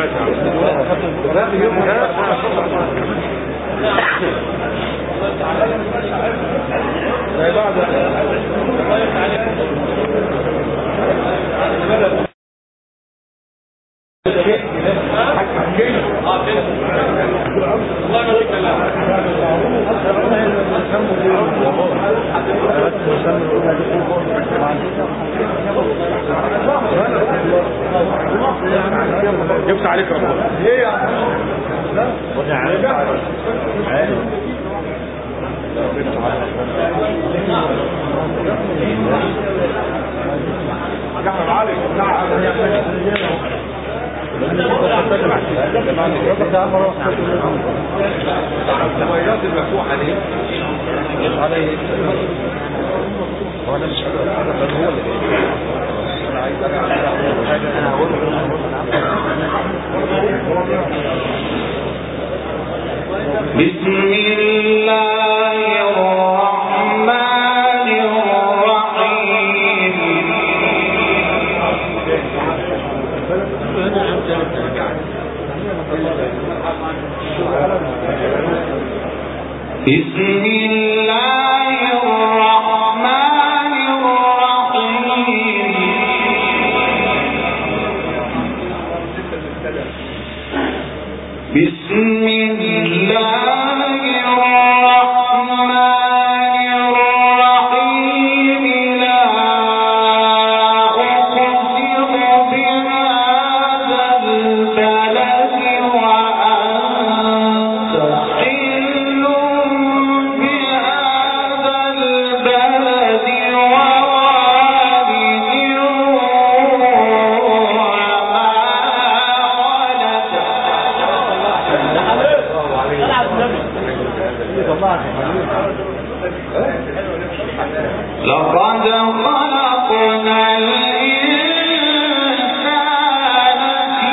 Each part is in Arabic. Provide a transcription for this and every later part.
جبت عليك ربنا ايه يا الموبايلات المفتوحه دي عليه هو انا مش قادر اتحرك هو اللي انا عايز انا هقول بسم الله الرحمن الرحيم بسم الله الرحمن الرحيم بسم الله الرحمن الرحيم لا أقسم بهذا البلد وأنت حل بهذا البلد ووالد لقد خلقنا الإنسان في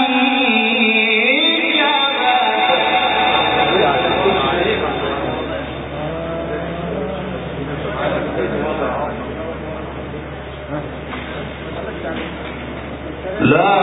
كبد لا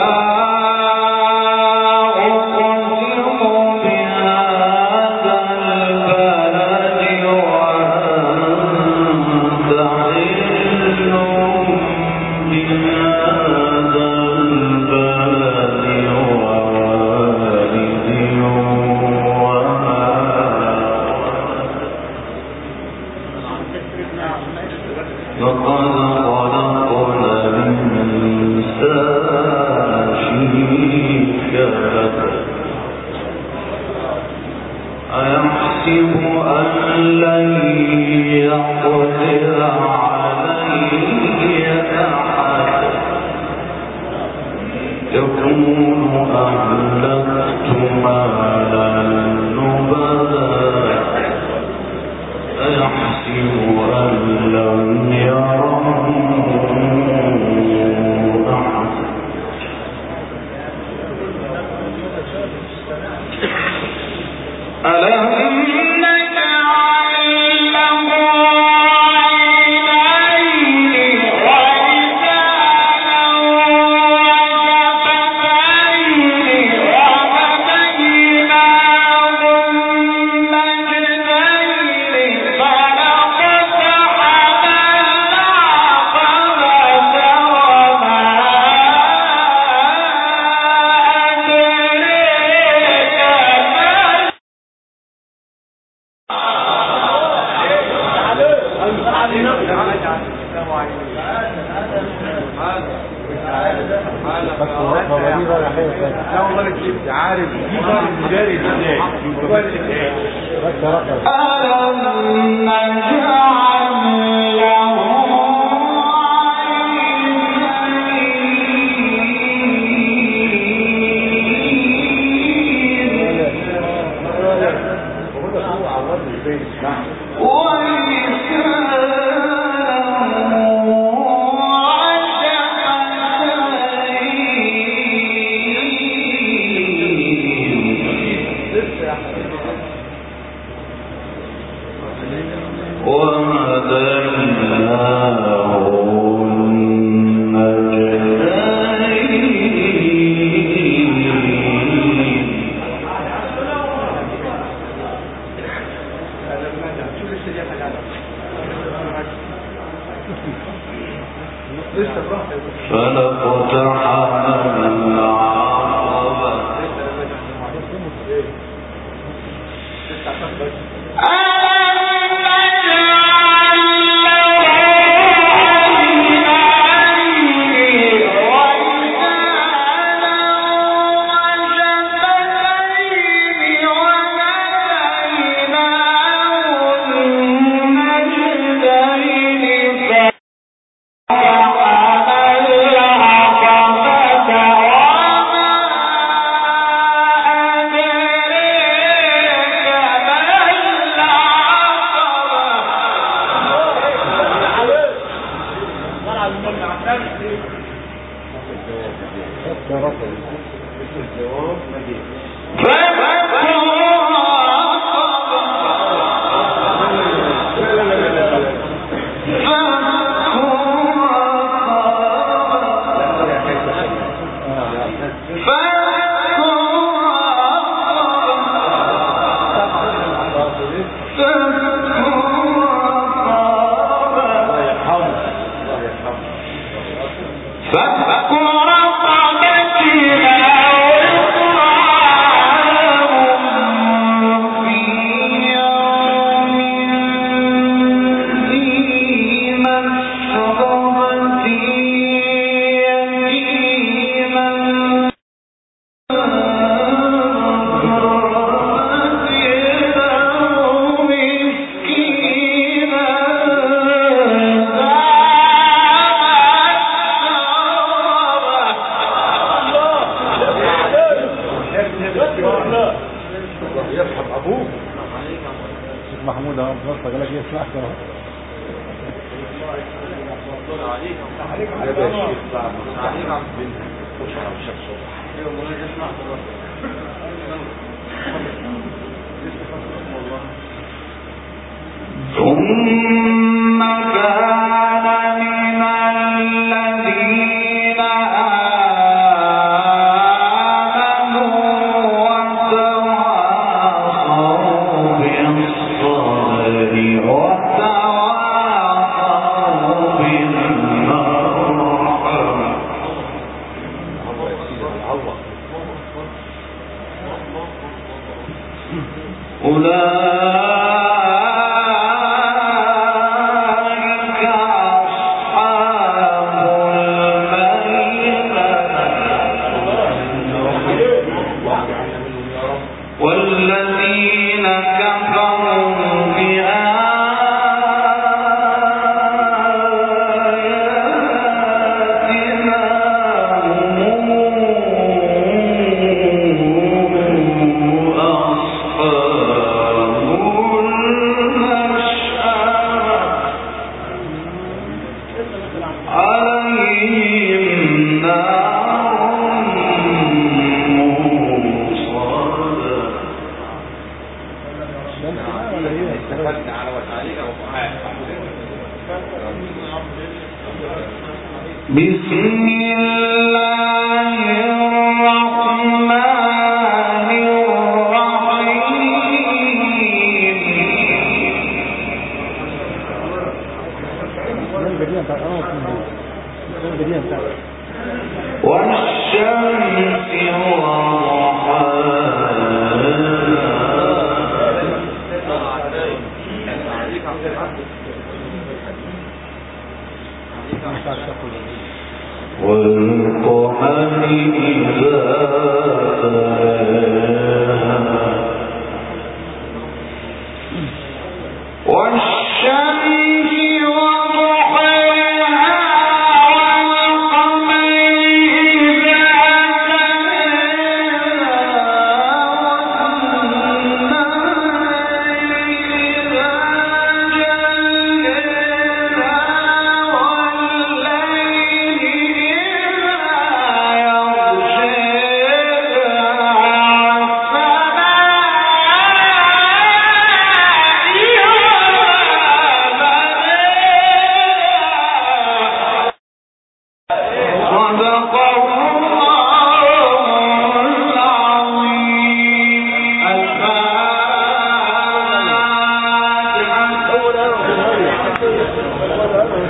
أيحسب أن لن يقدر عليه أحد يقول أهلكت مالا لبدا أيحسب أن لم يره أحد ألم عارف جاري ازاي ألم نجعل له وهديناه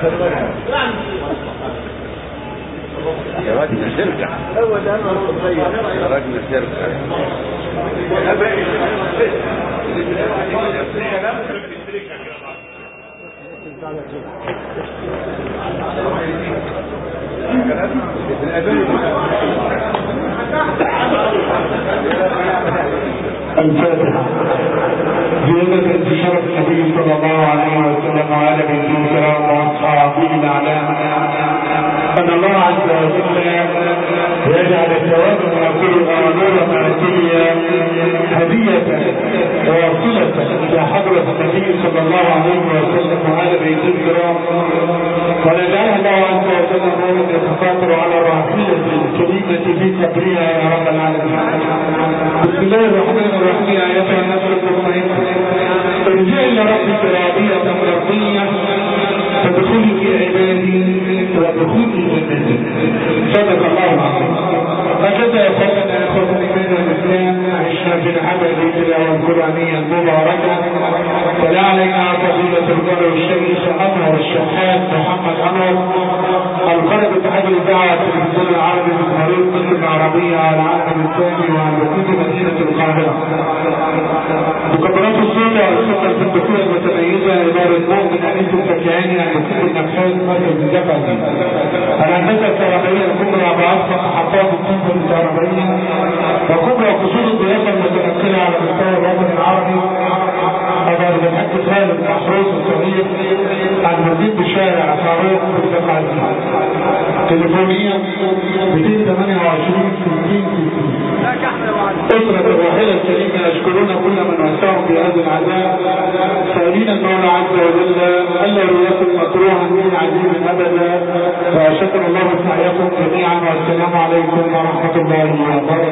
يا راجل شركة هو ده أنا صغير يا راجل شركة الفاتحة زيادة انتشار النبي صلى الله عليه وسلم وعلى بيته الكرام واصحابه الاعلام ان الله عز وجل يجعل الثواب ما كلها ونور ما كلها هدية واصلة الى حضرة النبي صلى الله عليه وسلم وعلى بيته الكرام ونجعل الله عز وجل نورا يتفاخر على الراحلة الكريمة في قبرها يا رب العالمين. بسم الله الرحمن الرحيم. يا ايتها النفس المطمئنة ارجعي الى ربك راضية مرضية فادخلي في عبادي وادخلي جنتي. صدق الله العظيم. هكذا يا اخوة الايمان والاسلام عشنا في العبد التلاوة القرآنية المباركة ولا علينا فضيلة القارئ الشيخ انور الشحات محمد انور القارئ باتحاد الاذاعة في التلفزيون العربي بجمهورية مصر العربية على العالم الثاني وعن بقية مدينة القاهرة. مكبرات الصوت والصوت الفندقية المتميزة إدارة مؤمن أنيس الفكهاني عن بقية النفاذ مركز الزقازي. الهندسة الكهربائية الكبرى بأصل محطات الطاقة الكهربائية وكبرى خصوص الضيافة المتنقلة على مستوى الوطن العربي. أدار بالحج خالد محروس الصغير عن مدينة شارع فاروق في الزقازي. تليفونيا 228 أسرة الراحلة الكريمة يشكرون كل من وسعهم بهذا العذاب سائلين المولى عز وجل ألا يكن مكروها من عزيز أبدا. وشكر الله سعيكم جميعا والسلام عليكم ورحمة الله وبركاته.